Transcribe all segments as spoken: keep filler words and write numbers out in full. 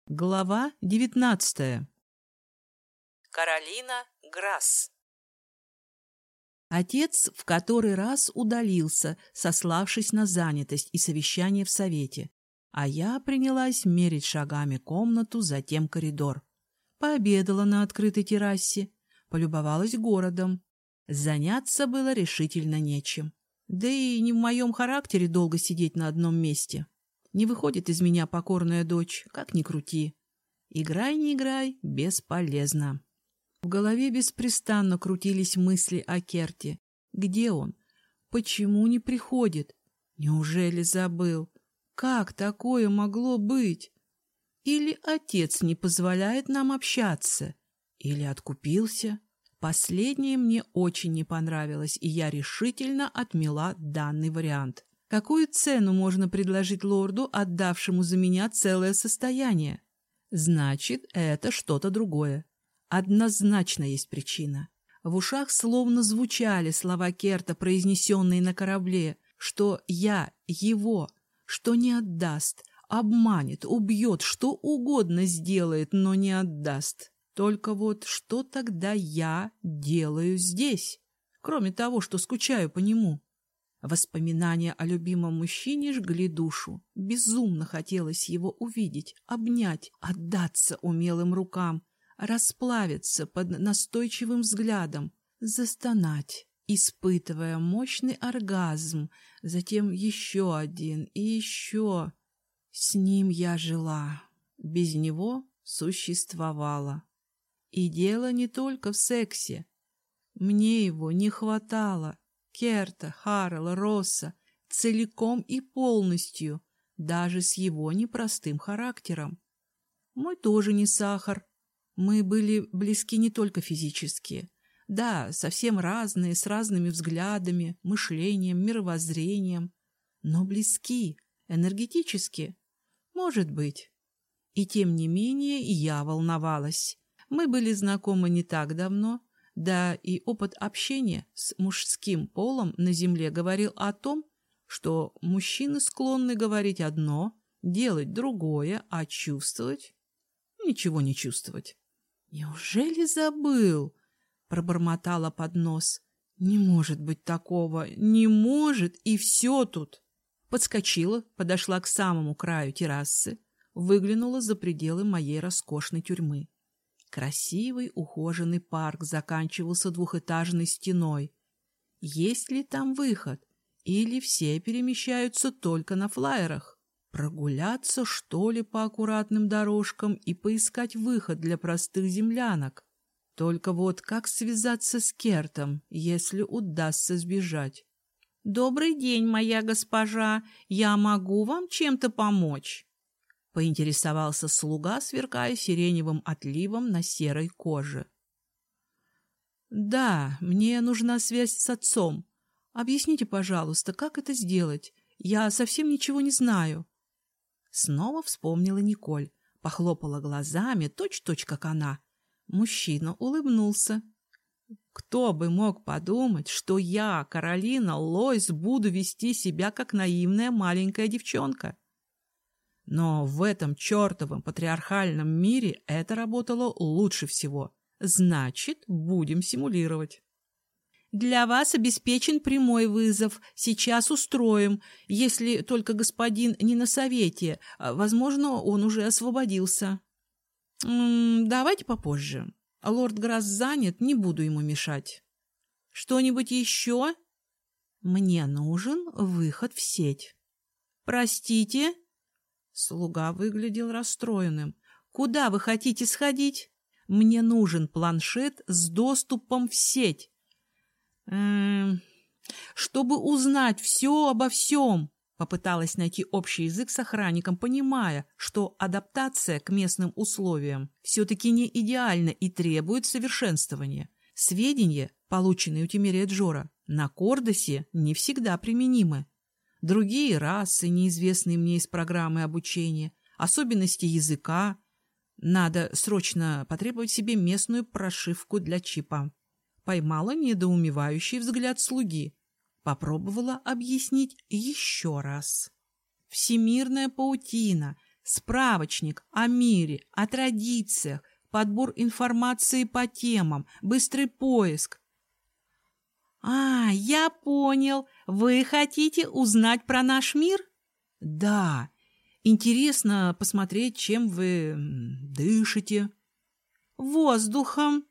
Глава девятнадцатая. Каролина Грасс. Отец в который раз удалился, сославшись на занятость и совещание в совете, а я принялась мерить шагами комнату, затем коридор. Пообедала на открытой террасе, полюбовалась городом. Заняться было решительно нечем. Да и не в моем характере долго сидеть на одном месте. Не выходит из меня покорная дочь, как ни крути. Играй, не играй, бесполезно. В голове беспрестанно крутились мысли о Керте. Где он? Почему не приходит? Неужели забыл? Как такое могло быть? Или отец не позволяет нам общаться? Или откупился? Последнее мне очень не понравилось, и я решительно отмела данный вариант. Какую цену можно предложить лорду, отдавшему за меня целое состояние? Значит, это что-то другое. Однозначно есть причина. В ушах словно звучали слова Керта, произнесенные на корабле, что я его, что не отдаст, обманет, убьет, что угодно сделает, но не отдаст. Только вот что тогда я делаю здесь, кроме того, что скучаю по нему? Воспоминания о любимом мужчине жгли душу. Безумно хотелось его увидеть, обнять, отдаться умелым рукам, расплавиться под настойчивым взглядом, застонать, испытывая мощный оргазм, затем еще один и еще. С ним я жила, без него существовала. И дело не только в сексе. Мне его не хватало. Керта, Харрелла, Росса, целиком и полностью, даже с его непростым характером. Мой тоже не сахар. Мы были близки не только физически. Да, совсем разные, с разными взглядами, мышлением, мировоззрением. Но близки, энергетически. Может быть. И тем не менее я волновалась. Мы были знакомы не так давно. Да и опыт общения с мужским полом на земле говорил о том, что мужчины склонны говорить одно, делать другое, а чувствовать — ничего не чувствовать. «Неужели забыл?» — пробормотала под нос. «Не может быть такого, не может, и все тут!» Подскочила, подошла к самому краю террасы, выглянула за пределы моей роскошной тюрьмы. Красивый ухоженный парк заканчивался двухэтажной стеной. Есть ли там выход? Или все перемещаются только на флайерах? Прогуляться, что ли, по аккуратным дорожкам и поискать выход для простых землянок? Только вот как связаться с Кертом, если удастся сбежать? «Добрый день, моя госпожа. Я могу вам чем-то помочь?» — поинтересовался слуга, сверкая сиреневым отливом на серой коже. «Да, мне нужна связь с отцом. Объясните, пожалуйста, как это сделать? Я совсем ничего не знаю». Снова вспомнила Николь, похлопала глазами, точь-точь, как она. Мужчина улыбнулся. «Кто бы мог подумать, что я, Каролина Лойс, буду вести себя, как наивная маленькая девчонка?» Но в этом чертовом патриархальном мире это работало лучше всего. Значит, будем симулировать. «Для вас обеспечен прямой вызов. Сейчас устроим. Если только господин не на совете. Возможно, он уже освободился». М-м, «Давайте попозже. Лорд Грасс занят, не буду ему мешать». «Что-нибудь еще?» «Мне нужен выход в сеть». «Простите?» Слуга выглядел расстроенным. «Куда вы хотите сходить?» «Мне нужен планшет с доступом в сеть». «Эм, чтобы узнать все обо всем», — попыталась найти общий язык с охранником, понимая, что адаптация к местным условиям все-таки не идеальна и требует совершенствования. Сведения, полученные у Тимерия Джора, на Кордосе не всегда применимы. Другие расы, неизвестные мне из программы обучения, особенности языка. Надо срочно потребовать себе местную прошивку для чипа. Поймала недоумевающий взгляд слуги. Попробовала объяснить еще раз. Всемирная паутина, Справочник о мире, о традициях, подбор информации по темам, быстрый поиск. А, я понял. Вы хотите узнать про наш мир? Да. Интересно посмотреть, чем вы дышите. Воздухом,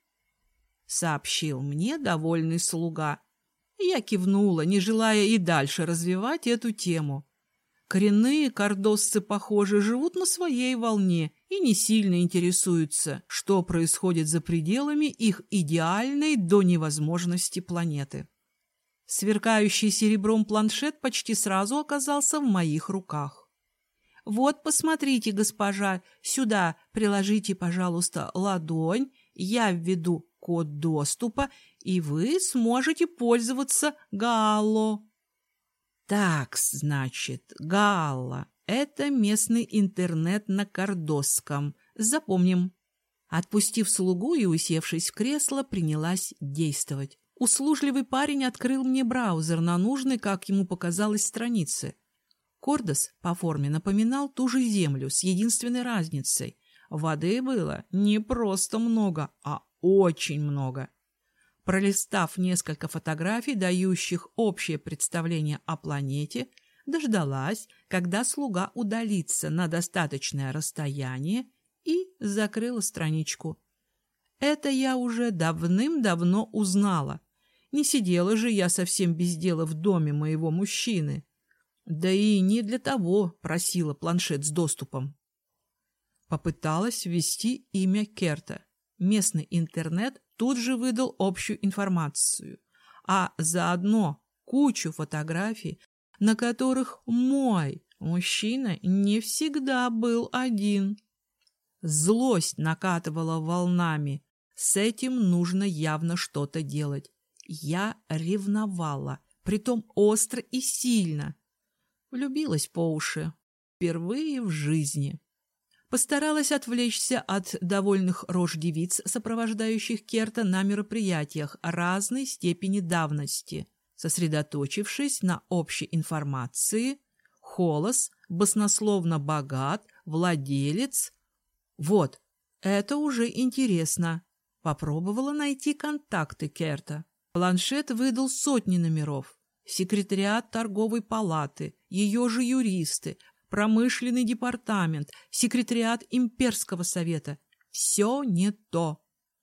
сообщил мне довольный слуга. Я кивнула, не желая и дальше развивать эту тему. Коренные кордосцы, похоже, живут на своей волне и не сильно интересуются, что происходит за пределами их идеальной до невозможности планеты. Сверкающий серебром планшет почти сразу оказался в моих руках. «Вот, посмотрите, госпожа, сюда приложите, пожалуйста, ладонь, я введу код доступа, и вы сможете пользоваться Галло». Так, значит, Галла — это местный интернет на кордосском. Запомним. Отпустив слугу и усевшись в кресло, принялась действовать. Услужливый парень открыл мне браузер на нужной, как ему показалось, странице. Кордос по форме напоминал ту же землю с единственной разницей. Воды было не просто много, а очень много. Пролистав несколько фотографий, дающих общее представление о планете, дождалась, когда слуга удалится на достаточное расстояние, и закрыла страничку. Это я уже давным-давно узнала. Не сидела же я совсем без дела в доме моего мужчины. Да и не для того просила планшет с доступом. Попыталась ввести имя Керта. Местный интернет тут же выдал общую информацию, а заодно кучу фотографий, на которых мой мужчина не всегда был один. Злость накатывала волнами. С этим нужно явно что-то делать. Я ревновала, притом остро и сильно. Влюбилась по уши. Впервые в жизни. Постаралась отвлечься от довольных рож девиц, сопровождающих Керта на мероприятиях разной степени давности, сосредоточившись на общей информации. Холос, баснословно богат, владелец. Вот, это уже интересно. Попробовала найти контакты Керта. Планшет выдал сотни номеров. Секретариат торговой палаты, ее же юристы, промышленный департамент, секретариат имперского совета. Все не то.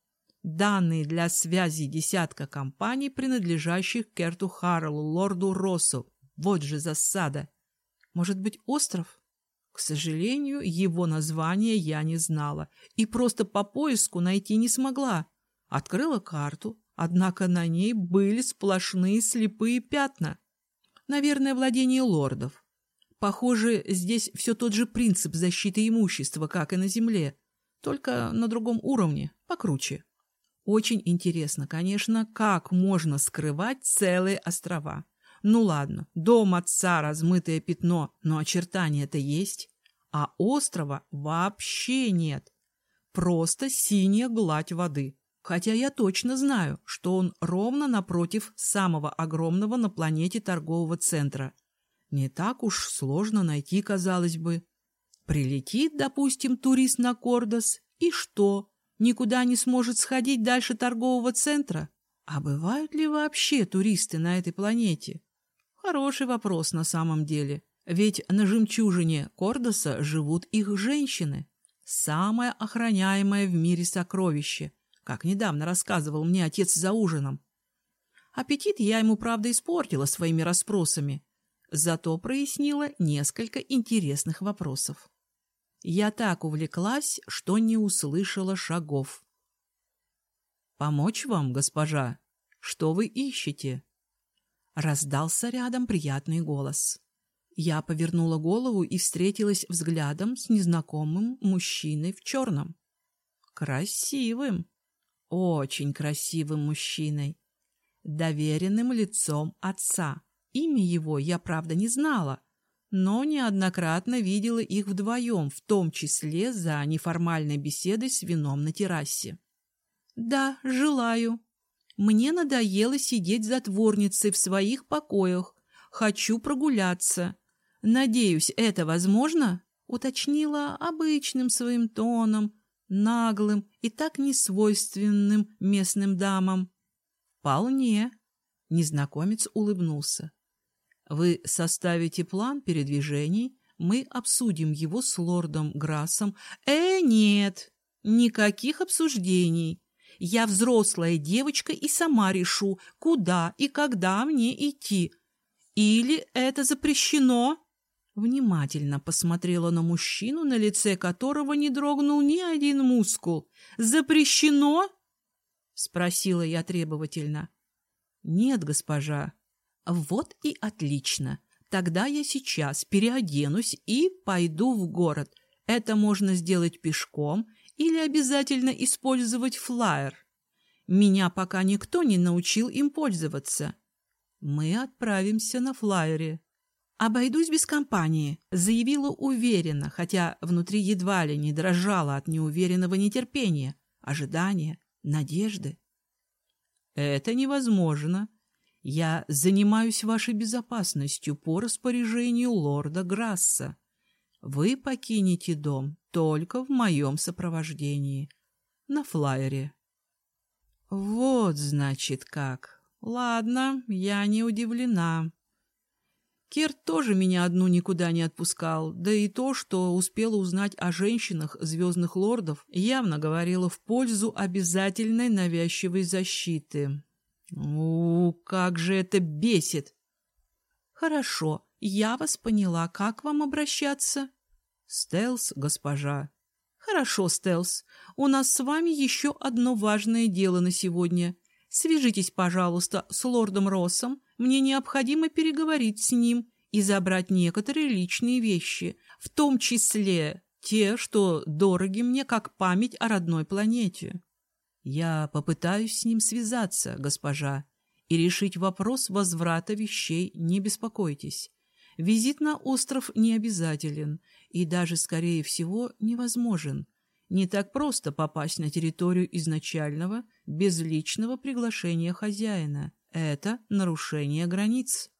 Данные для связи десятка компаний, принадлежащих Керту Харреллу, лорду Россу. Вот же засада. Может быть, остров? К сожалению, его название я не знала и просто по поиску найти не смогла. Открыла карту, однако на ней были сплошные слепые пятна. Наверное, владение лордов. Похоже, здесь все тот же принцип защиты имущества, как и на земле, только на другом уровне, покруче. Очень интересно, конечно, как можно скрывать целые острова. Ну ладно, дом отца, размытое пятно, но очертания-то есть. А острова вообще нет. Просто синяя гладь воды. Хотя я точно знаю, что он ровно напротив самого огромного на планете торгового центра. Не так уж сложно найти, казалось бы. Прилетит, допустим, турист на Кордос, и что? Никуда не сможет сходить дальше торгового центра? А бывают ли вообще туристы на этой планете? Хороший вопрос на самом деле. Ведь на жемчужине Кордоса живут их женщины. Самое охраняемое в мире сокровище, как недавно рассказывал мне отец за ужином. Аппетит я ему, правда, испортила своими расспросами. Зато прояснила несколько интересных вопросов. Я так увлеклась, что не услышала шагов. «Помочь вам, госпожа? Что вы ищете?» Раздался рядом приятный голос. Я повернула голову и встретилась взглядом с незнакомым мужчиной в черном. Красивым, очень красивым мужчиной, доверенным лицом отца. Имя его я, правда, не знала, но неоднократно видела их вдвоем, в том числе за неформальной беседой с вином на террасе. «Да, желаю. Мне надоело сидеть затворницей в своих покоях. Хочу прогуляться. Надеюсь, это возможно?» уточнила обычным своим тоном, наглым и так несвойственным местным дамам. «Вполне», — незнакомец улыбнулся. «Вы составите план передвижений, мы обсудим его с лордом Грассом». «Э, нет, никаких обсуждений. Я взрослая девочка и сама решу, куда и когда мне идти. Или это запрещено?» Внимательно посмотрела на мужчину, на лице которого не дрогнул ни один мускул. «Запрещено?» — спросила я требовательно. «Нет, госпожа». «Вот и отлично. Тогда я сейчас переоденусь и пойду в город. Это можно сделать пешком или обязательно использовать флаер. Меня пока никто не научил им пользоваться. Мы отправимся на флаере». «Обойдусь без компании», — заявила уверенно, хотя внутри едва ли не дрожала от неуверенного нетерпения, ожидания, надежды. «Это невозможно. Я занимаюсь вашей безопасностью по распоряжению лорда Грасса. Вы покинете дом только в моем сопровождении, на флаере». «Вот, значит, как. Ладно, я не удивлена». Керт тоже меня одну никуда не отпускал, да и то, что успела узнать о женщинах звездных лордов, явно говорило в пользу обязательной навязчивой защиты. У, как же это бесит! Хорошо, я вас поняла, как вам обращаться? Стелс, госпожа. Хорошо, Стелс, у нас с вами еще одно важное дело на сегодня. Свяжитесь, пожалуйста, с лордом Россом. Мне необходимо переговорить с ним и забрать некоторые личные вещи, в том числе те, что дороги мне как память о родной планете. Я попытаюсь с ним связаться, госпожа, и решить вопрос возврата вещей, не беспокойтесь. Визит на остров не обязателен и даже, скорее всего, невозможен. Не так просто попасть на территорию изначального, без личного приглашения хозяина. Это нарушение границ.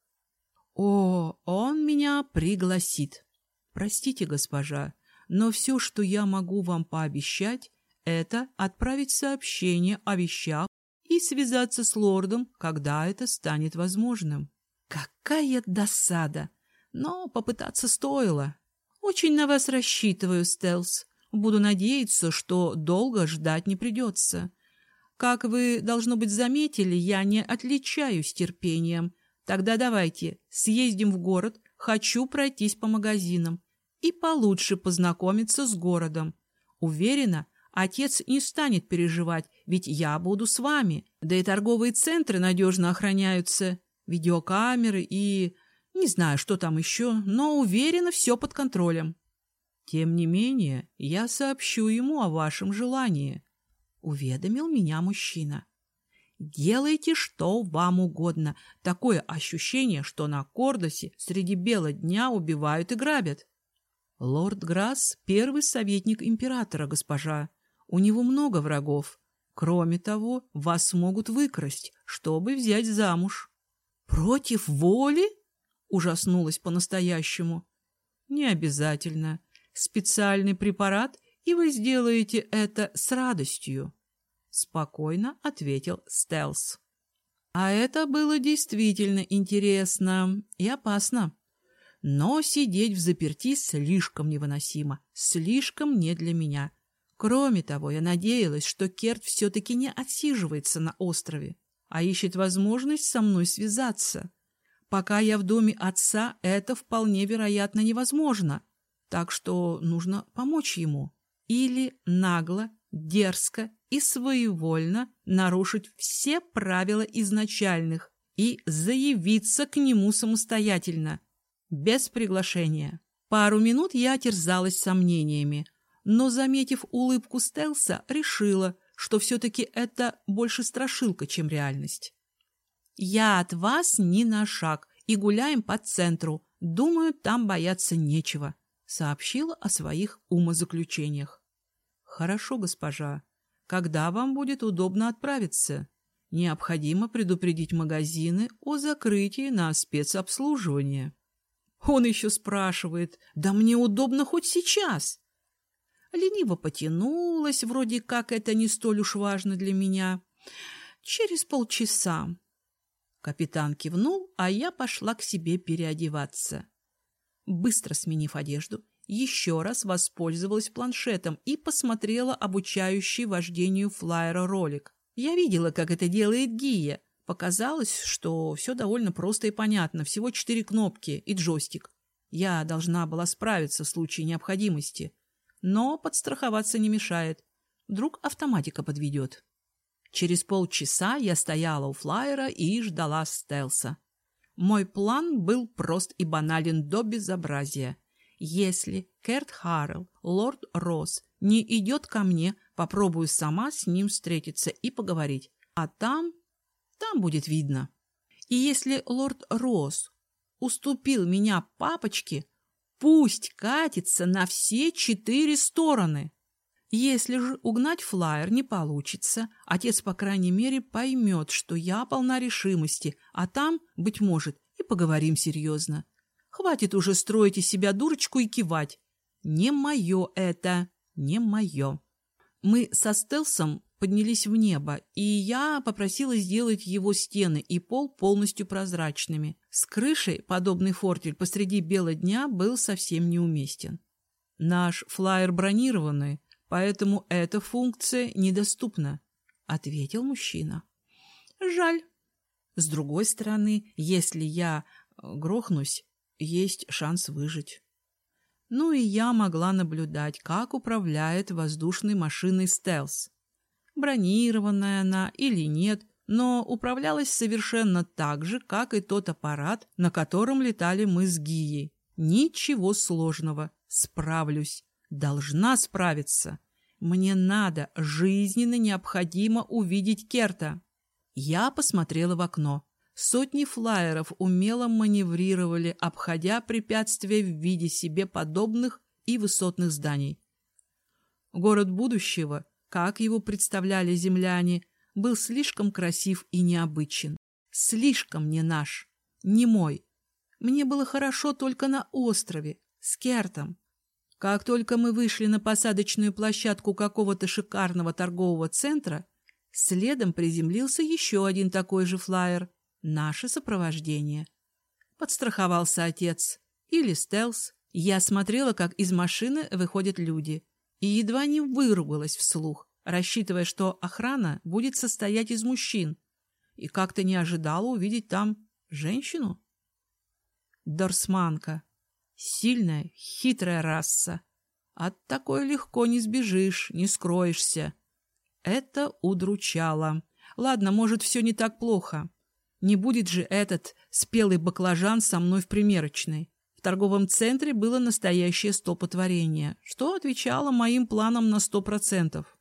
О, он меня пригласит. Простите, госпожа, но все, что я могу вам пообещать, это отправить сообщение о вещах и связаться с лордом, когда это станет возможным. Какая досада! Но попытаться стоило. Очень на вас рассчитываю, Стелс. Буду надеяться, что долго ждать не придется. Как вы, должно быть, заметили, я не отличаюсь терпением. Тогда давайте съездим в город, хочу пройтись по магазинам и получше познакомиться с городом. Уверена, отец не станет переживать, ведь я буду с вами. Да и торговые центры надежно охраняются, видеокамеры и... не знаю, что там еще, но уверена, все под контролем. Тем не менее, я сообщу ему о вашем желании, — уведомил меня мужчина. Делайте, что вам угодно. Такое ощущение, что на Кордосе среди бела дня убивают и грабят. Лорд Грасс — первый советник императора, госпожа. У него много врагов. Кроме того, вас могут выкрасть, чтобы взять замуж. Против воли? Ужаснулась по-настоящему. Не обязательно. Специальный препарат, и вы сделаете это с радостью, — спокойно ответил Стелс. А это было действительно интересно и опасно. Но сидеть взаперти слишком невыносимо, слишком не для меня. Кроме того, я надеялась, что Керт все-таки не отсиживается на острове, а ищет возможность со мной связаться. Пока я в доме отца, это вполне вероятно невозможно. Так что нужно помочь ему. Или нагло, дерзко и своевольно нарушить все правила изначальных и заявиться к нему самостоятельно, без приглашения. Пару минут я терзалась сомнениями, но, заметив улыбку Стелса, решила, что все-таки это больше страшилка, чем реальность. «Я от вас ни на шаг и гуляем по центру. Думаю, там бояться нечего», — сообщила о своих умозаключениях. «Хорошо, госпожа. Когда вам будет удобно отправиться? Необходимо предупредить магазины о закрытии на спецобслуживание». Он еще спрашивает, да мне удобно хоть сейчас. Лениво потянулась, вроде как это не столь уж важно для меня. Через полчаса. Капитан кивнул, а я пошла к себе переодеваться. Быстро сменив одежду, еще раз воспользовалась планшетом и посмотрела обучающий вождению флайера ролик. Я видела, как это делает Гия. Показалось, что все довольно просто и понятно, всего четыре кнопки и джойстик. Я должна была справиться в случае необходимости. Но подстраховаться не мешает. Вдруг автоматика подведет. Через полчаса я стояла у флайера и ждала стелса. Мой план был прост и банален до безобразия. Если Керт Харрелл, лорд Росс, не идет ко мне, попробую сама с ним встретиться и поговорить. А там... там будет видно. И если лорд Росс уступил меня папочке, пусть катится на все четыре стороны. Если же угнать флайер не получится, отец, по крайней мере, поймет, что я полна решимости, а там, быть может, и поговорим серьезно. Хватит уже строить из себя дурочку и кивать. Не мое это, не мое. Мы со стелсом поднялись в небо, и я попросила сделать его стены и пол полностью прозрачными. С крышей подобный фортель посреди бела дня был совсем неуместен. Наш флайер бронированный, поэтому эта функция недоступна, — ответил мужчина. Жаль. С другой стороны, если я грохнусь, есть шанс выжить. Ну и я могла наблюдать, как управляет воздушной машиной стелс. Бронированная она или нет, но управлялась совершенно так же, как и тот аппарат, на котором летали мы с Гией. Ничего сложного. Справлюсь. Должна справиться. Мне надо, жизненно необходимо увидеть Керта. Я посмотрела в окно. Сотни флайеров умело маневрировали, обходя препятствия в виде себе подобных и высотных зданий. Город будущего, как его представляли земляне, был слишком красив и необычен. Слишком не наш, не мой. Мне было хорошо только на острове, с Кертом. Как только мы вышли на посадочную площадку какого-то шикарного торгового центра, следом приземлился еще один такой же флайер. Наше сопровождение. Подстраховался отец. Или стелс. Я смотрела, как из машины выходят люди. И едва не выругалась вслух, рассчитывая, что охрана будет состоять из мужчин. И как-то не ожидала увидеть там женщину. Дорсманка. Сильная, хитрая раса. От такой легко не сбежишь, не скроешься. Это удручало. Ладно, может, все не так плохо. Не будет же этот спелый баклажан со мной в примерочной. В торговом центре было настоящее столпотворение, что отвечало моим планам на сто процентов.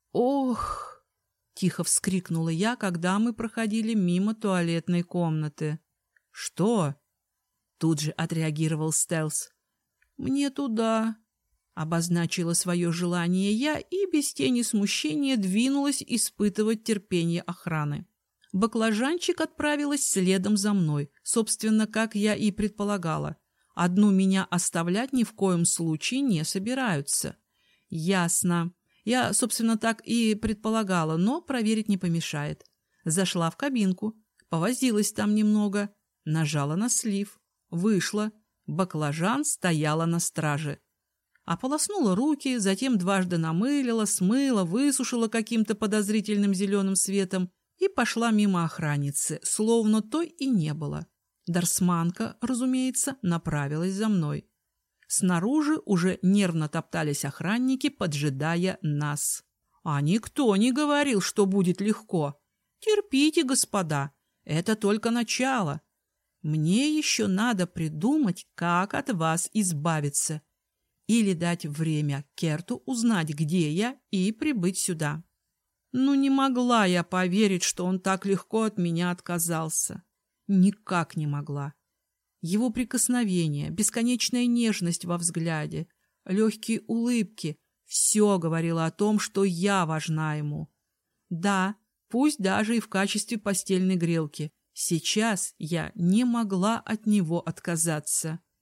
«Ох!» — тихо вскрикнула я, когда мы проходили мимо туалетной комнаты. «Что?» — тут же отреагировал стелс. «Мне туда!» — обозначила свое желание я и без тени смущения двинулась испытывать терпение охраны. Баклажанчик отправилась следом за мной, собственно, как я и предполагала. Одну меня оставлять ни в коем случае не собираются. Ясно. Я, собственно, так и предполагала, но проверить не помешает. Зашла в кабинку, повозилась там немного, нажала на слив, вышла. Баклажан стояла на страже. Ополоснула руки, затем дважды намылила, смыла, высушила каким-то подозрительным зеленым светом и пошла мимо охранницы, словно той и не было. Дорсманка, разумеется, направилась за мной. Снаружи уже нервно топтались охранники, поджидая нас. А никто не говорил, что будет легко. Терпите, господа, это только начало. Мне еще надо придумать, как от вас избавиться. Или дать время Керту узнать, где я, и прибыть сюда. Ну, не могла я поверить, что он так легко от меня отказался. Никак не могла. Его прикосновение, бесконечная нежность во взгляде, легкие улыбки — все говорило о том, что я важна ему. Да, пусть даже и в качестве постельной грелки. Сейчас я не могла от него отказаться.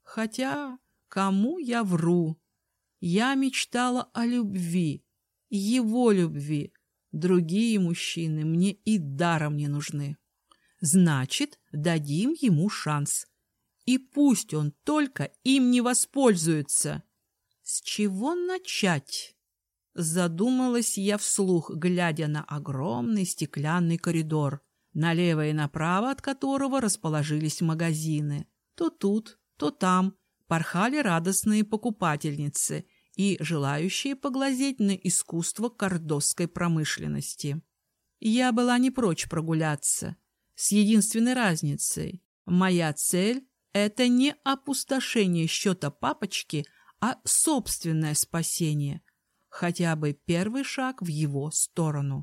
Хотя, кому я вру? Я мечтала о любви, его любви. Другие мужчины мне и даром не нужны. Значит, дадим ему шанс. И пусть он только им не воспользуется. С чего начать? Задумалась я вслух, глядя на огромный стеклянный коридор, налево и направо от которого расположились магазины. То тут, то там порхали радостные покупательницы и желающие поглазеть на искусство кордосской промышленности. Я была не прочь прогуляться, с единственной разницей. Моя цель — это не опустошение счета папочки, а собственное спасение, хотя бы первый шаг в его сторону.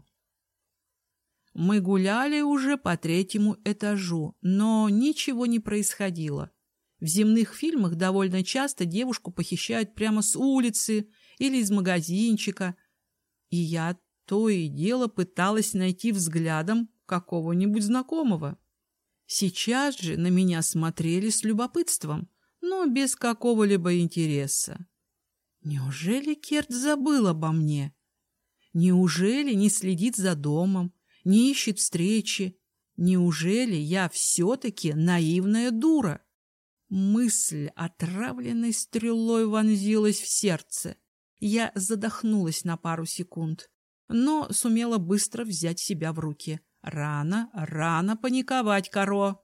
Мы гуляли уже по третьему этажу, но ничего не происходило. В земных фильмах довольно часто девушку похищают прямо с улицы или из магазинчика, и я то и дело пыталась найти взглядом какого-нибудь знакомого. Сейчас же на меня смотрели с любопытством, но без какого-либо интереса. Неужели Керт забыл обо мне? Неужели не следит за домом, не ищет встречи? Неужели я все-таки наивная дура? Мысль отравленной стрелой вонзилась в сердце. Я задохнулась на пару секунд, но сумела быстро взять себя в руки. Рано, рано паниковать, Каро.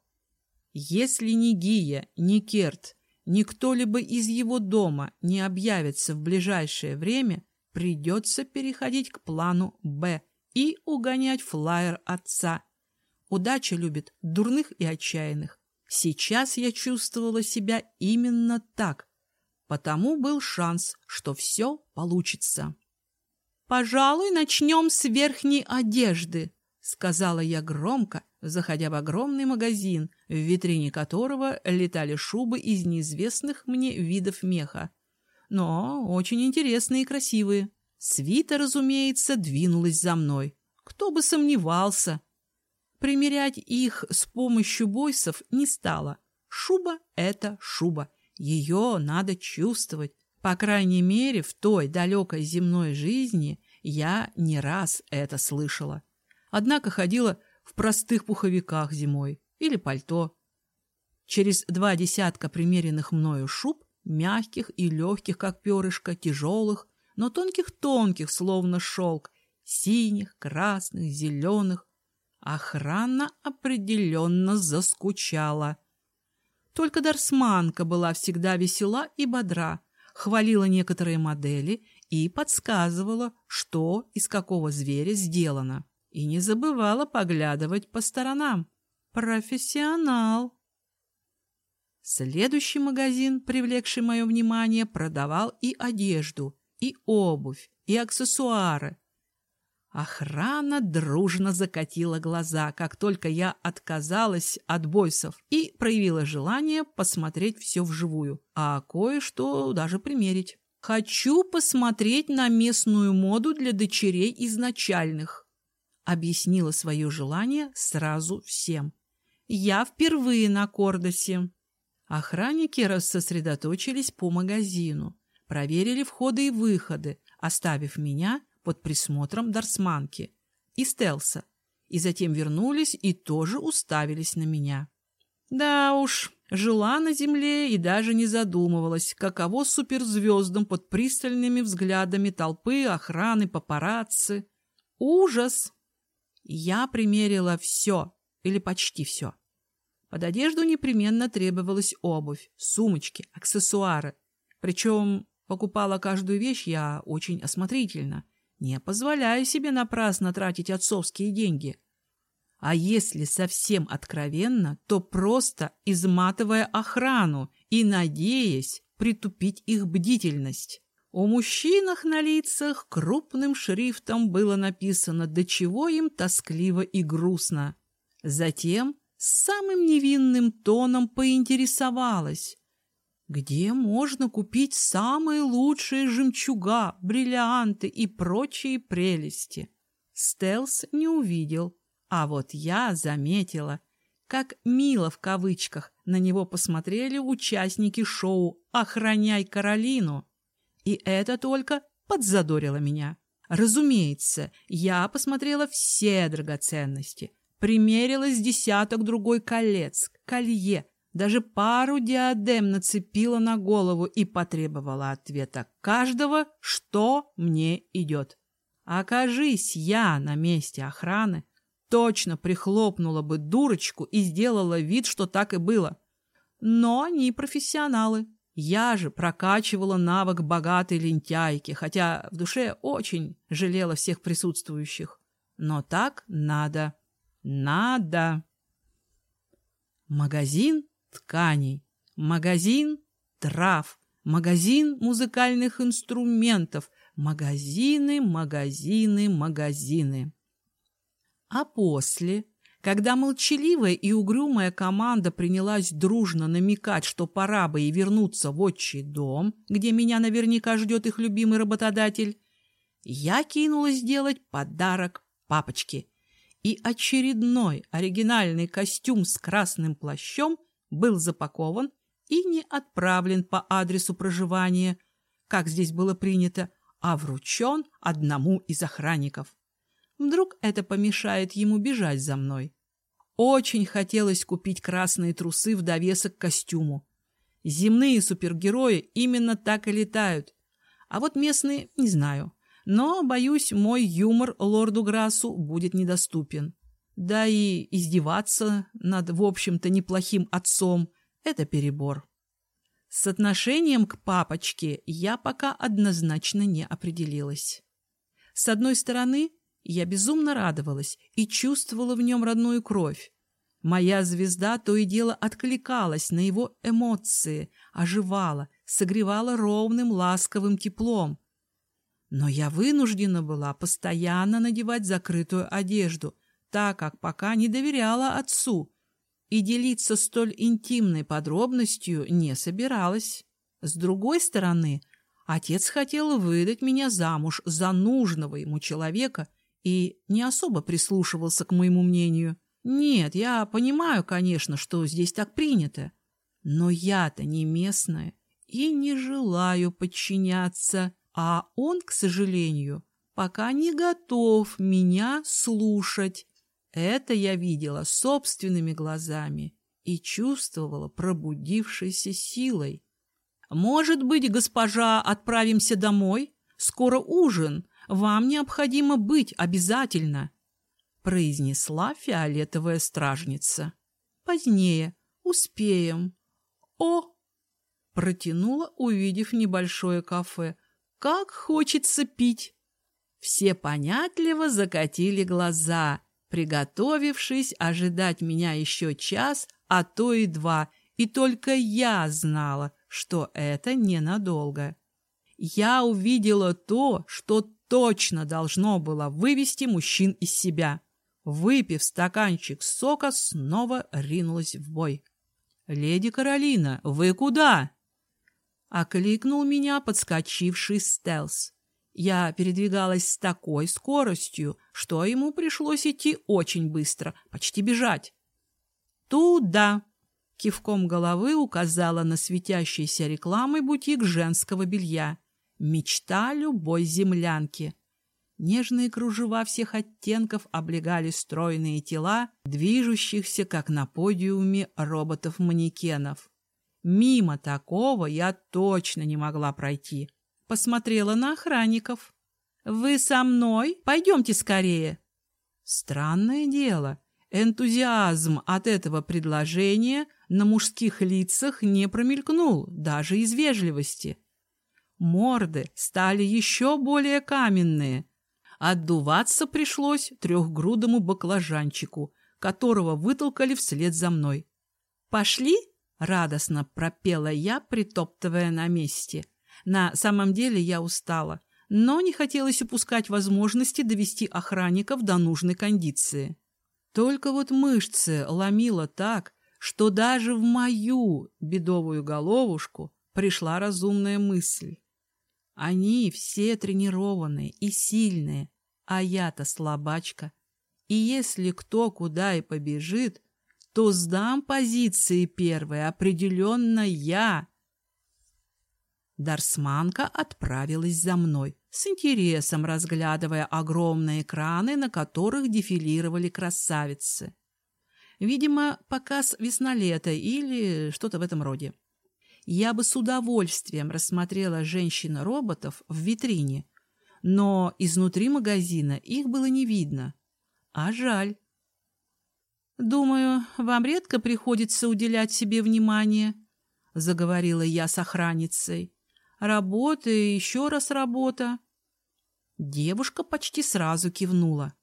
Если ни Гия, ни Керт, ни кто-либо из его дома не объявится в ближайшее время, придется переходить к плану «Б» и угонять флаер отца. Удача любит дурных и отчаянных. Сейчас я чувствовала себя именно так, потому был шанс, что все получится. «Пожалуй, начнем с верхней одежды», — сказала я громко, заходя в огромный магазин, в витрине которого летали шубы из неизвестных мне видов меха, но очень интересные и красивые. Свита, разумеется, двинулась за мной. Кто бы сомневался. Примерять их с помощью бойсов не стала. Шуба — это шуба. Ее надо чувствовать. По крайней мере, в той далекой земной жизни я не раз это слышала. Однако ходила в простых пуховиках зимой или пальто. Через два десятка примеренных мною шуб, мягких и легких, как перышко, тяжелых, но тонких-тонких, словно шелк, синих, красных, зеленых, охрана определенно заскучала. Только дарсманка была всегда весела и бодра, хвалила некоторые модели и подсказывала, что из какого зверя сделано. И не забывала поглядывать по сторонам. Профессионал. Следующий магазин, привлекший мое внимание, продавал и одежду, и обувь, и аксессуары. Охрана дружно закатила глаза, как только я отказалась от бойсов и проявила желание посмотреть все вживую, а кое-что даже примерить. «Хочу посмотреть на местную моду для дочерей изначальных», — объяснила свое желание сразу всем. «Я впервые на Кордосе». Охранники рассосредоточились по магазину, проверили входы и выходы, оставив меня под присмотром дарсманки и Стелса, и затем вернулись и тоже уставились на меня. Да уж, жила на земле и даже не задумывалась, каково суперзвездам под пристальными взглядами толпы, охраны, папарацци. Ужас! Я примерила все, или почти все. Под одежду непременно требовалась обувь, сумочки, аксессуары. Причем покупала каждую вещь я очень осмотрительно, не позволяю себе напрасно тратить отцовские деньги. А если совсем откровенно, то просто изматывая охрану и надеясь притупить их бдительность. У мужчинах на лицах крупным шрифтом было написано, до чего им тоскливо и грустно. Затем с самым невинным тоном поинтересовалась, где можно купить самые лучшие жемчуга, бриллианты и прочие прелести. Стелс не увидел, а вот я заметила, как мило в кавычках На него посмотрели участники шоу «Охраняй Каролину». И это только подзадорило меня. Разумеется, я посмотрела все драгоценности, примерила с десяток другой колец, колье, даже пару диадем нацепила на голову и потребовала ответа каждого, что мне идет. Окажись я на месте охраны, точно прихлопнула бы дурочку и сделала вид, что так и было. Но они профессионалы. Я же прокачивала навык богатой лентяйки, хотя в душе очень жалела всех присутствующих. Но так надо. Надо. Магазин тканей, магазин трав, магазин музыкальных инструментов, магазины, магазины, магазины. А после, когда молчаливая и угрюмая команда принялась дружно намекать, что пора бы и вернуться в отчий дом, где меня наверняка ждет их любимый работодатель, я кинулась делать подарок папочке. И очередной оригинальный костюм с красным плащом был запакован и не отправлен по адресу проживания, как здесь было принято, а вручен одному из охранников. Вдруг это помешает ему бежать за мной. Очень хотелось купить красные трусы в довесок к костюму. Земные супергерои именно так и летают. А вот местные не знаю. Но, боюсь, мой юмор лорду Грассу будет недоступен. Да и издеваться над, в общем-то, неплохим отцом – это перебор. С отношением к папочке я пока однозначно не определилась. С одной стороны, я безумно радовалась и чувствовала в нем родную кровь. Моя звезда то и дело откликалась на его эмоции, оживала, согревала ровным ласковым теплом. Но я вынуждена была постоянно надевать закрытую одежду, так как пока не доверяла отцу, и делиться столь интимной подробностью не собиралась. С другой стороны, отец хотел выдать меня замуж за нужного ему человека и не особо прислушивался к моему мнению. Нет, я понимаю, конечно, что здесь так принято, но я-то не местная и не желаю подчиняться, а он, к сожалению, пока не готов меня слушать. Это я видела собственными глазами и чувствовала пробудившейся силой. «Может быть, госпожа, отправимся домой? Скоро ужин. Вам необходимо быть обязательно», — произнесла фиолетовая стражница. «Позднее. Успеем». «О!» — протянула, увидев небольшое кафе. «Как хочется пить!» Все понятливо закатили глаза, приготовившись ожидать меня еще час, а то и два, и только я знала, что это ненадолго. Я увидела то, что точно должно было вывести мужчин из себя. Выпив стаканчик сока, снова ринулась в бой. «Леди Каролина, вы куда?» — окликнул меня подскочивший Стелс. Я передвигалась с такой скоростью, что ему пришлось идти очень быстро, почти бежать. «Туда!» — кивком головы указала на светящийся рекламой бутик женского белья. Мечта любой землянки. Нежные кружева всех оттенков облегали стройные тела, движущихся, как на подиуме, роботов-манекенов. Мимо такого я точно не могла пройти. Посмотрела на охранников. «Вы со мной? Пойдемте скорее!» Странное дело, энтузиазм от этого предложения на мужских лицах не промелькнул, даже из вежливости. Морды стали еще более каменные. Отдуваться пришлось трехгрудому баклажанчику, которого вытолкали вслед за мной. «Пошли?» — радостно пропела я, притоптывая на месте. На самом деле я устала, но не хотелось упускать возможности довести охранников до нужной кондиции. Только вот мышцы ломило так, что даже в мою бедовую головушку пришла разумная мысль. Они все тренированные и сильные, а я-то слабачка. И если кто куда и побежит, то сдам позиции первые определенно я. Дарсманка отправилась за мной, с интересом разглядывая огромные экраны, на которых дефилировали красавицы. Видимо, показ веснолета или что-то в этом роде. Я бы с удовольствием рассмотрела женщин-роботов в витрине, но изнутри магазина их было не видно. А жаль. «Думаю, вам редко приходится уделять себе внимание», — заговорила я с охранницей. «Работа и еще раз работа». Девушка почти сразу кивнула.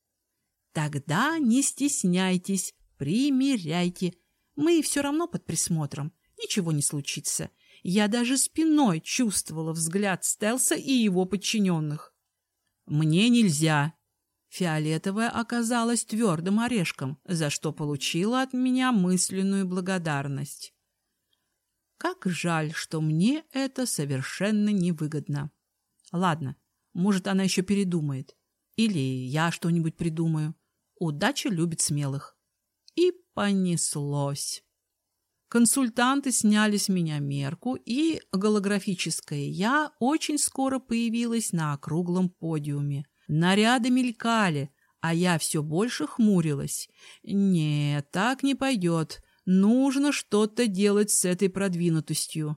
«Тогда не стесняйтесь, примеряйте. Мы все равно под присмотром. Ничего не случится. Я даже спиной чувствовала взгляд Стелса и его подчиненных». «Мне нельзя». Фиолетовая оказалась твердым орешком, за что получила от меня мысленную благодарность. Как жаль, что мне это совершенно невыгодно. Ладно, может, она еще передумает. Или я что-нибудь придумаю. Удача любит смелых. И понеслось. Консультанты сняли с меня мерку, и голографическое «я» очень скоро появилось на округлом подиуме. Наряды мелькали, а я все больше хмурилась. Нет, так не пойдет. Нужно что-то делать с этой продвинутостью.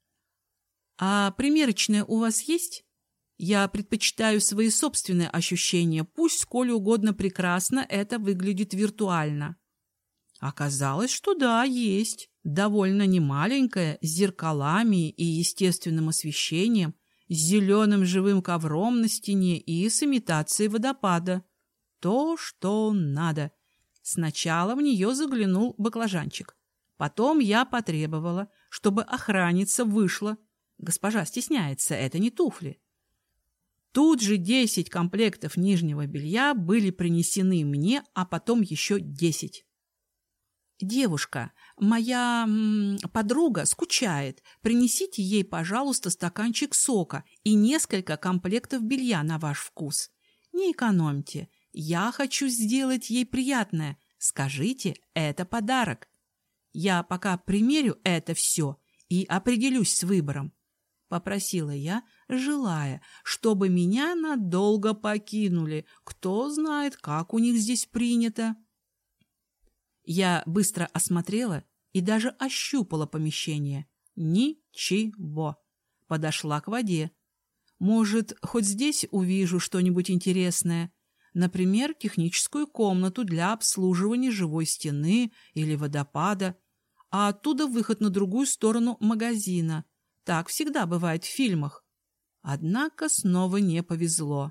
А примерочная у вас есть? Я предпочитаю свои собственные ощущения, пусть сколь угодно прекрасно это выглядит виртуально. Оказалось, что да, есть. Довольно немаленькая, с зеркалами и естественным освещением, с зеленым живым ковром на стене и с имитацией водопада. То, что надо. Сначала в нее заглянул баклажанчик. Потом я потребовала, чтобы охранница вышла. Госпожа стесняется, это не туфли. Тут же десять комплектов нижнего белья были принесены мне, а потом еще десять. «Девушка, моя м, подруга скучает. Принесите ей, пожалуйста, стаканчик сока и несколько комплектов белья на ваш вкус. Не экономьте. Я хочу сделать ей приятное. Скажите, это подарок. Я пока примерю это все и определюсь с выбором», — попросила я, желая, чтобы меня надолго покинули. Кто знает, как у них здесь принято. Я быстро осмотрела и даже ощупала помещение. Ничего. Подошла к воде. Может, хоть здесь увижу что-нибудь интересное. Например, техническую комнату для обслуживания живой стены или водопада, а оттуда выход на другую сторону магазина. Так всегда бывает в фильмах. Однако снова не повезло.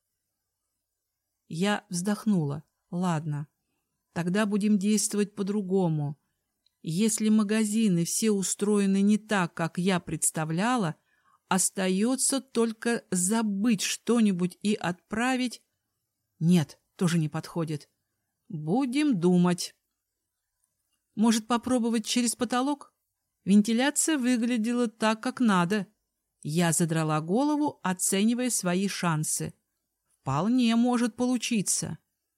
Я вздохнула. Ладно. Тогда будем действовать по-другому. Если магазины все устроены не так, как я представляла, остается только забыть что-нибудь и отправить... Нет, тоже не подходит. Будем думать. Может, попробовать через потолок? Вентиляция выглядела так, как надо. Я задрала голову, оценивая свои шансы. Вполне может получиться.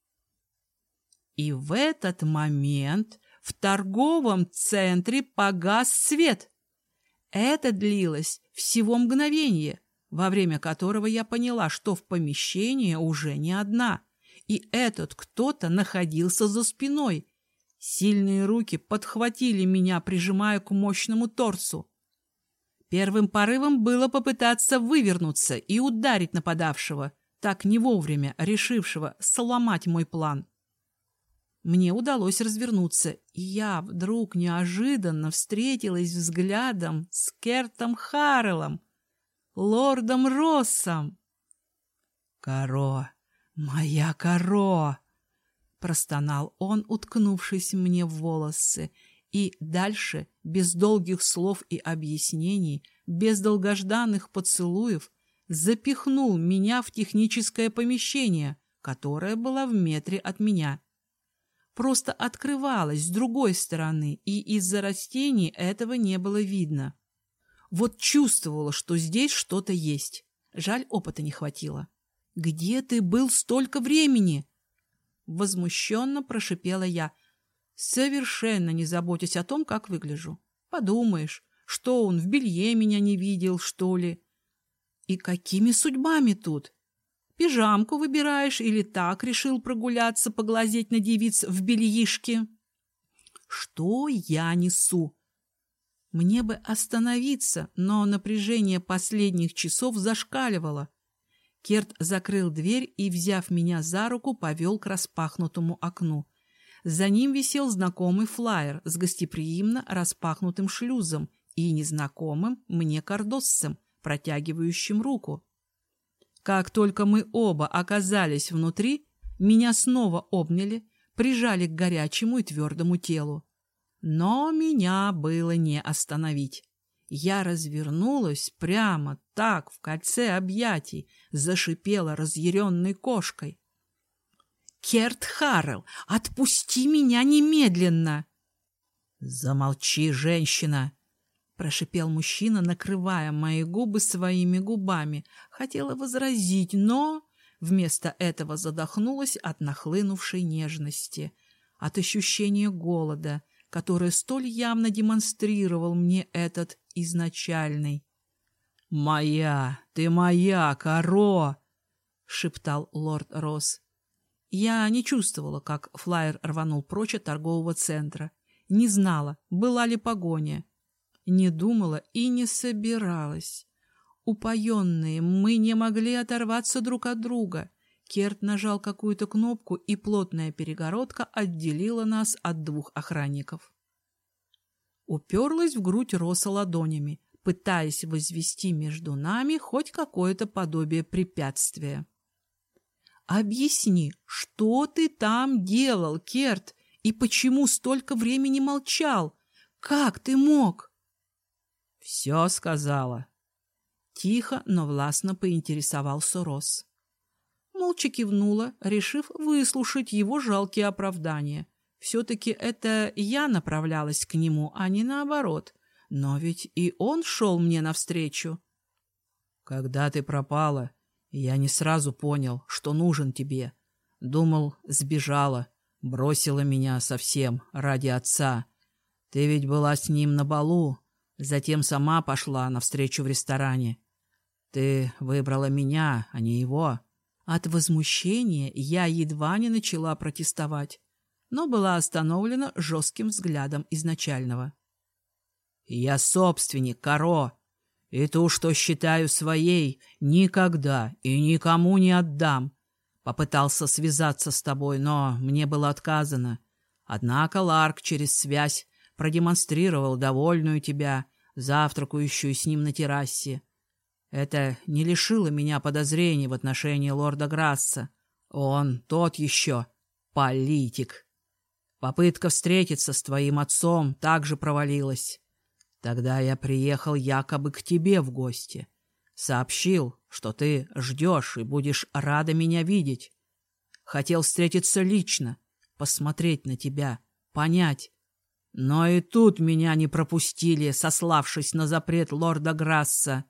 И в этот момент в торговом центре погас свет. Это длилось всего мгновение, во время которого я поняла, что в помещении уже не одна, и этот кто-то находился за спиной. Сильные руки подхватили меня, прижимая к мощному торсу. Первым порывом было попытаться вывернуться и ударить нападавшего, так не вовремя решившего сломать мой план. Мне удалось развернуться, и я вдруг неожиданно встретилась взглядом с Кертом Харреллом, лордом Россом. «Каро, моя Каро!» — простонал он, уткнувшись мне в волосы, и дальше, без долгих слов и объяснений, без долгожданных поцелуев, запихнул меня в техническое помещение, которое было в метре от меня. Просто открывалась с другой стороны, и из-за растений этого не было видно. Вот чувствовала, что здесь что-то есть. Жаль, опыта не хватило. «Где ты был столько времени?» Возмущенно прошипела я. совершенно не заботясь о том, как выгляжу. Подумаешь, что он в белье меня не видел, что ли? И какими судьбами тут? Пижамку выбираешь или так решил прогуляться, поглазеть на девиц в бельишке? Что я несу? Мне бы остановиться, но напряжение последних часов зашкаливало. Керт закрыл дверь и, взяв меня за руку, повел к распахнутому окну. За ним висел знакомый флаер с гостеприимно распахнутым шлюзом и незнакомым мне кардоссом, протягивающим руку. Как только мы оба оказались внутри, меня снова обняли, прижали к горячему и твердому телу. Но меня было не остановить. Я развернулась прямо так, в кольце объятий, зашипела разъяренной кошкой. «Керт Харрелл, отпусти меня немедленно!» «Замолчи, женщина!» — прошипел мужчина, накрывая мои губы своими губами. Хотела возразить, но вместо этого задохнулась от нахлынувшей нежности, от ощущения голода, которое столь явно демонстрировал мне этот изначальный. «Моя, ты моя, Каро!» — шептал лорд Росс. Я не чувствовала, как флаер рванул прочь от торгового центра. Не знала, была ли погоня. Не думала и не собиралась. Упоенные, мы не могли оторваться друг от друга. Керт нажал какую-то кнопку, и плотная перегородка отделила нас от двух охранников. Уперлась в грудь Росса ладонями, пытаясь возвести между нами хоть какое-то подобие препятствия. «Объясни, что ты там делал, Керт, и почему столько времени молчал? Как ты мог?» «Все сказала». Тихо, но властно поинтересовался Росс. Молча кивнула, решив выслушать его жалкие оправдания. Все-таки это я направлялась к нему, а не наоборот. Но ведь и он шел мне навстречу. «Когда ты пропала, я не сразу понял, что нужен тебе. Думал, сбежала, бросила меня совсем ради отца. Ты ведь была с ним на балу, затем сама пошла навстречу в ресторане. Ты выбрала меня, а не его». От возмущения я едва не начала протестовать, но была остановлена жестким взглядом изначального. «Я собственник, Каро, и ту, что считаю своей, никогда и никому не отдам. Попытался связаться с тобой, но мне было отказано. Однако Ларк через связь продемонстрировал довольную тебя, завтракающую с ним на террасе. Это не лишило меня подозрений в отношении лорда Грасса. Он тот еще политик. Попытка встретиться с твоим отцом также провалилась. Тогда я приехал якобы к тебе в гости. Сообщил, что ты ждешь и будешь рада меня видеть. Хотел встретиться лично, посмотреть на тебя, понять. Но и тут меня не пропустили, сославшись на запрет лорда Грасса.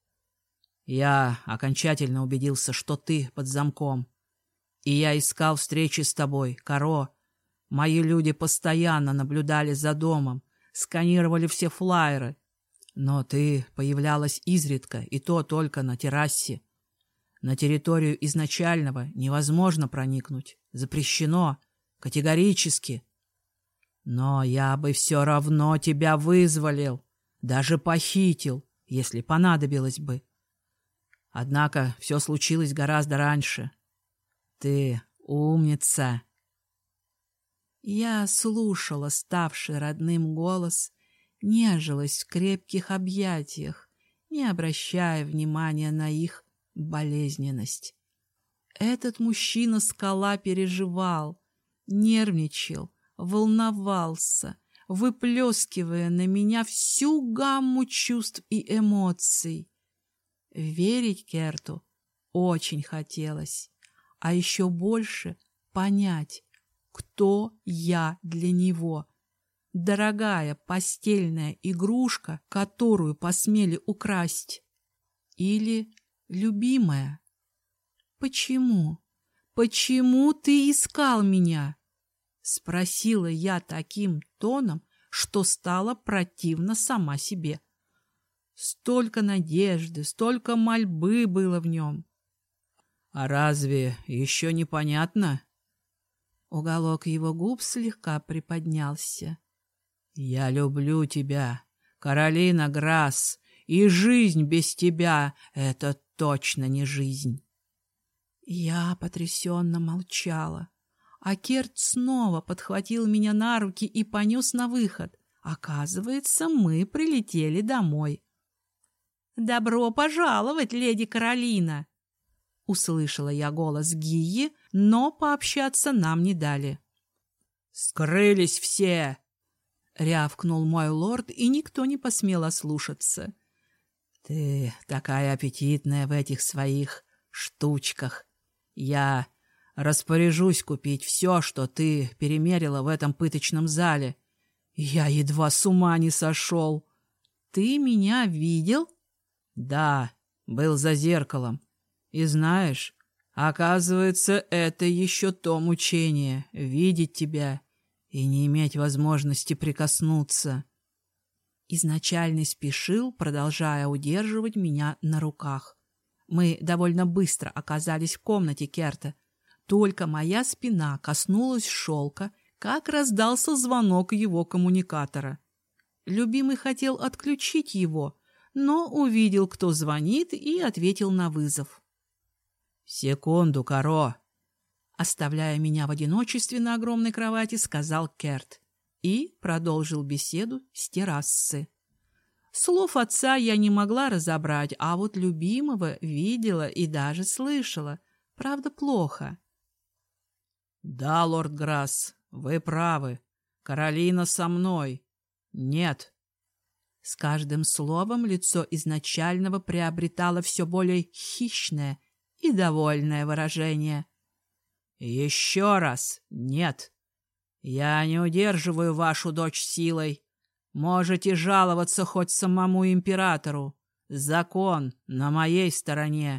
Я окончательно убедился, что ты под замком. И я искал встречи с тобой, Каро. Мои люди постоянно наблюдали за домом, сканировали все флаеры. Но ты появлялась изредка, и то только на террасе. На территорию изначального невозможно проникнуть. Запрещено. Категорически. Но я бы все равно тебя вызволил. Даже похитил, если понадобилось бы. Однако все случилось гораздо раньше. Ты умница. Я слушала ставший родным голос, нежилась в крепких объятиях, не обращая внимания на их болезненность. Этот мужчина-скала переживал, нервничал, волновался, выплескивая на меня всю гамму чувств и эмоций. Верить Керту очень хотелось, а еще больше понять, кто я для него. Дорогая постельная игрушка, которую посмели украсть. Или любимая. Почему? Почему ты искал меня? Спросила я таким тоном, что стало противно сама себе. Столько надежды, столько мольбы было в нем. «А разве еще непонятно?» Уголок его губ слегка приподнялся. «Я люблю тебя, Каролина Грасс, и жизнь без тебя — это точно не жизнь». Я потрясенно молчала, а Керт снова подхватил меня на руки и понес на выход. Оказывается, мы прилетели домой. «Добро пожаловать, леди Каролина!» Услышала я голос Гии, но пообщаться нам не дали. «Скрылись все!» — рявкнул мой лорд, и никто не посмел ослушаться. «Ты такая аппетитная в этих своих штучках. Я распоряжусь купить все, что ты перемерила в этом пыточном зале. Я едва с ума не сошел». «Ты меня видел?» «Да, был за зеркалом. И знаешь, оказывается, это еще то мучение — видеть тебя и не иметь возможности прикоснуться». Изначальный спешил, продолжая удерживать меня на руках. Мы довольно быстро оказались в комнате Керта. Только моя спина коснулась шелка, как раздался звонок его коммуникатора. Любимый хотел отключить его, но увидел, кто звонит, и ответил на вызов. «Секунду, Каро!» Оставляя меня в одиночестве на огромной кровати, сказал Керт и продолжил беседу с террасы. Слов отца я не могла разобрать, а вот любимого видела и даже слышала. Правда, плохо. «Да, лорд Грасс, вы правы. Каролина со мной. Нет». С каждым словом лицо изначального приобретало все более хищное и довольное выражение. «Еще раз нет. Я не удерживаю вашу дочь силой. Можете жаловаться хоть самому императору. Закон на моей стороне».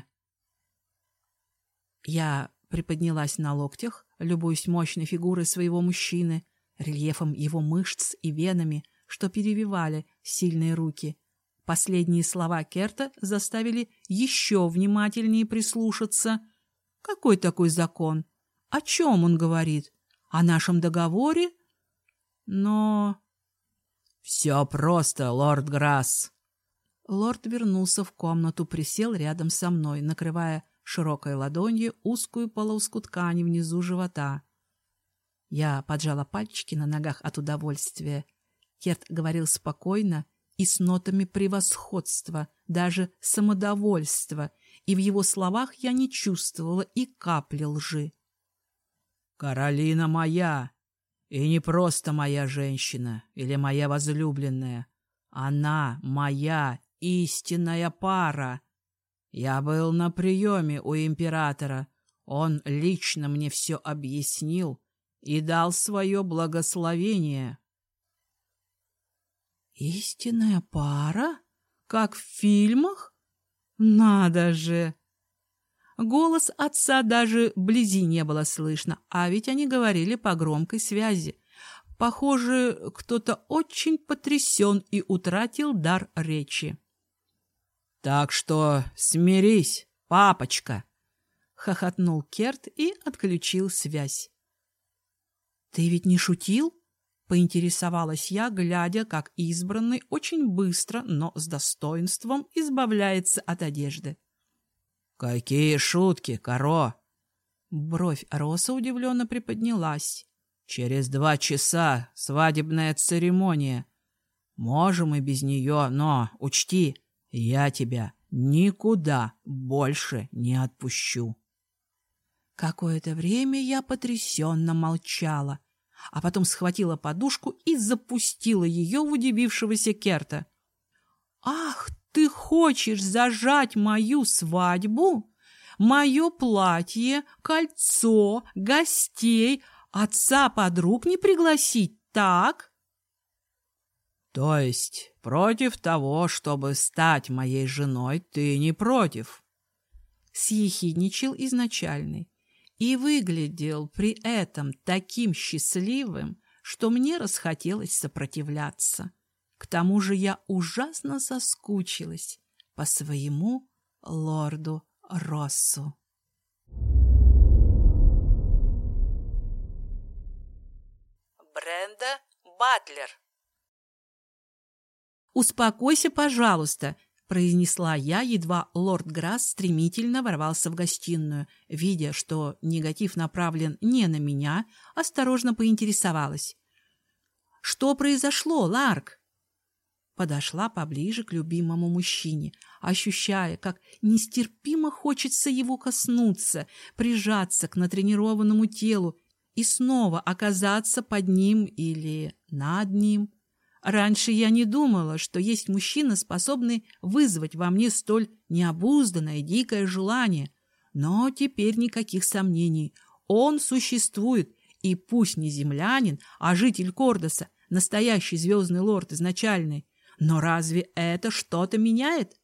Я приподнялась на локтях, любуясь мощной фигурой своего мужчины, рельефом его мышц и венами, что перевивали сильные руки. Последние слова Керта заставили еще внимательнее прислушаться. Какой такой закон? О чем он говорит? О нашем договоре? Но... «Все просто, лорд Грасс». Лорд вернулся в комнату, присел рядом со мной, накрывая широкой ладонью узкую полоску ткани внизу живота. Я поджала пальчики на ногах от удовольствия. Керт говорил спокойно и с нотами превосходства, даже самодовольства, и в его словах я не чувствовала и капли лжи. «Каролина моя, и не просто моя женщина или моя возлюбленная. Она моя истинная пара. Я был на приеме у императора. Он лично мне все объяснил и дал свое благословение». «Истинная пара? Как в фильмах? Надо же!» Голос отца даже вблизи не было слышно, а ведь они говорили по громкой связи. Похоже, кто-то очень потрясен и утратил дар речи. «Так что смирись, папочка!» — хохотнул Керт и отключил связь. «Ты ведь не шутил?» — поинтересовалась я, глядя, как избранный очень быстро, но с достоинством избавляется от одежды. «Какие шутки, Каро!» Бровь Роса удивленно приподнялась. «Через два часа свадебная церемония. Можем и без нее, но учти, я тебя никуда больше не отпущу». Какое-то время я потрясенно молчала, а потом схватила подушку и запустила ее в удивившегося Керта. «Ах, ты хочешь зажать мою свадьбу? Мое платье, кольцо, гостей, отца подруг не пригласить, так?» «То есть против того, чтобы стать моей женой, ты не против?» Съехидничал изначальный. и выглядел при этом таким счастливым, что мне расхотелось сопротивляться. К тому же я ужасно соскучилась по своему лорду Россу. Бренда Батлер. «Успокойся, пожалуйста», — произнесла я, едва лорд Грасс стремительно ворвался в гостиную. Видя, что негатив направлен не на меня, осторожно поинтересовалась. «Что произошло, Ларк?» Подошла поближе к любимому мужчине, ощущая, как нестерпимо хочется его коснуться, прижаться к натренированному телу и снова оказаться под ним или над ним. Раньше я не думала, что есть мужчина, способный вызвать во мне столь необузданное дикое желание. Но теперь никаких сомнений. Он существует, и пусть не землянин, а житель Кордоса, настоящий звездный лорд изначальный. Но разве это что-то меняет?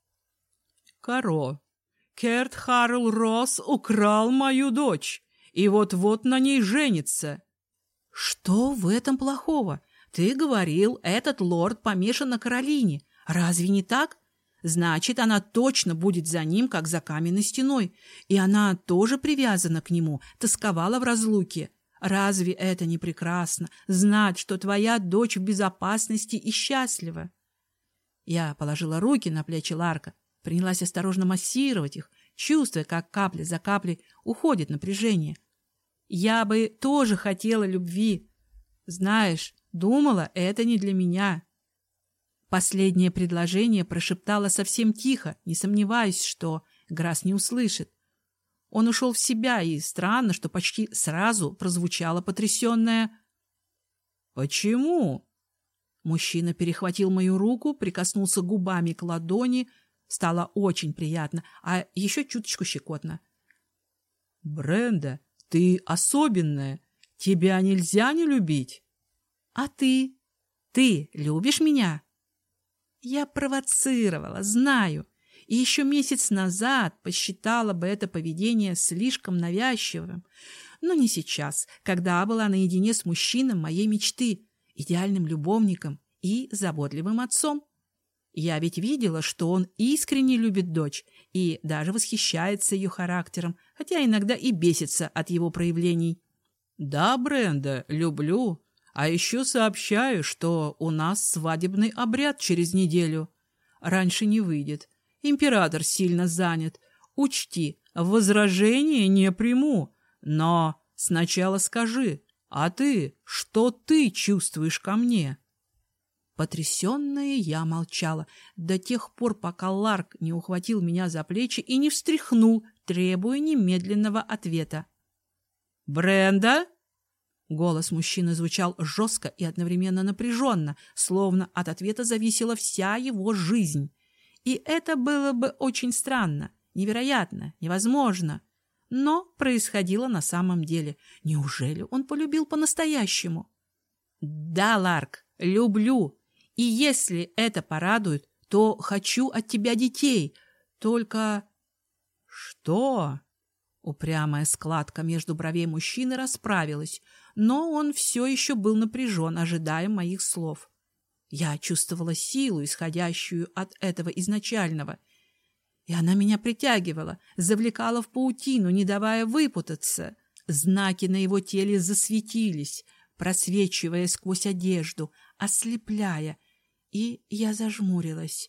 Каро, Керт Харрел Росс украл мою дочь, и вот-вот на ней женится. Что в этом плохого? Ты говорил, этот лорд помешан на Каролине. Разве не так? Значит, она точно будет за ним, как за каменной стеной. И она тоже привязана к нему, тосковала в разлуке. Разве это не прекрасно, знать, что твоя дочь в безопасности и счастлива? Я положила руки на плечи Ларка, принялась осторожно массировать их, чувствуя, как капля за каплей уходит напряжение. Я бы тоже хотела любви. Знаешь, думала, это не для меня. Последнее предложение прошептала совсем тихо, не сомневаясь, что Грасс не услышит. Он ушел в себя, и странно, что почти сразу прозвучало потрясенное «Почему?». Мужчина перехватил мою руку, прикоснулся губами к ладони. Стало очень приятно, а еще чуточку щекотно. «Бренда, ты особенная. Тебя нельзя не любить». «А ты? Ты любишь меня?» Я провоцировала, знаю, и еще месяц назад посчитала бы это поведение слишком навязчивым, но не сейчас, когда была наедине с мужчиной моей мечты, идеальным любовником и заботливым отцом. Я ведь видела, что он искренне любит дочь и даже восхищается ее характером, хотя иногда и бесится от его проявлений. «Да, Бренда, люблю. А еще сообщаю, что у нас свадебный обряд через неделю. Раньше не выйдет. Император сильно занят. Учти, возражения не приму. Но сначала скажи, а ты, что ты чувствуешь ко мне?» Потрясенная я молчала до тех пор, пока Ларк не ухватил меня за плечи и не встряхнул, требуя немедленного ответа. «Бренда?» Голос мужчины звучал жестко и одновременно напряженно, словно от ответа зависела вся его жизнь. И это было бы очень странно, невероятно, невозможно. Но происходило на самом деле. Неужели он полюбил по-настоящему? «Да, Ларк, люблю. И если это порадует, то хочу от тебя детей. Только...» «Что?» Упрямая складка между бровей мужчины расправилась, но он все еще был напряжен, ожидая моих слов. Я чувствовала силу, исходящую от этого изначального, и она меня притягивала, завлекала в паутину, не давая выпутаться. Знаки на его теле засветились, просвечивая сквозь одежду, ослепляя, и я зажмурилась.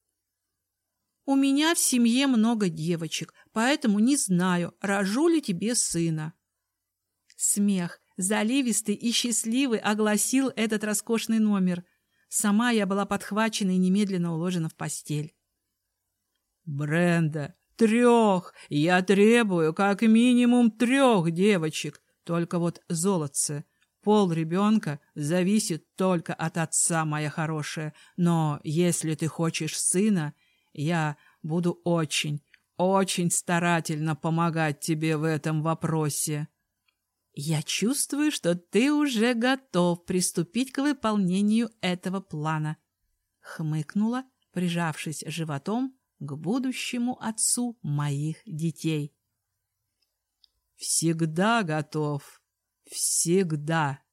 «У меня в семье много девочек, поэтому не знаю, рожу ли тебе сына». Смех, заливистый и счастливый, огласил этот роскошный номер. Сама я была подхвачена и немедленно уложена в постель. «Бренда, трех! Я требую как минимум трех девочек. Только вот золотце. Пол ребенка зависит только от отца, моя хорошая. Но если ты хочешь сына, я буду очень, очень старательно помогать тебе в этом вопросе». «Я чувствую, что ты уже готов приступить к выполнению этого плана», — хмыкнула, прижавшись животом к будущему отцу моих детей. Всегда готов. Всегда.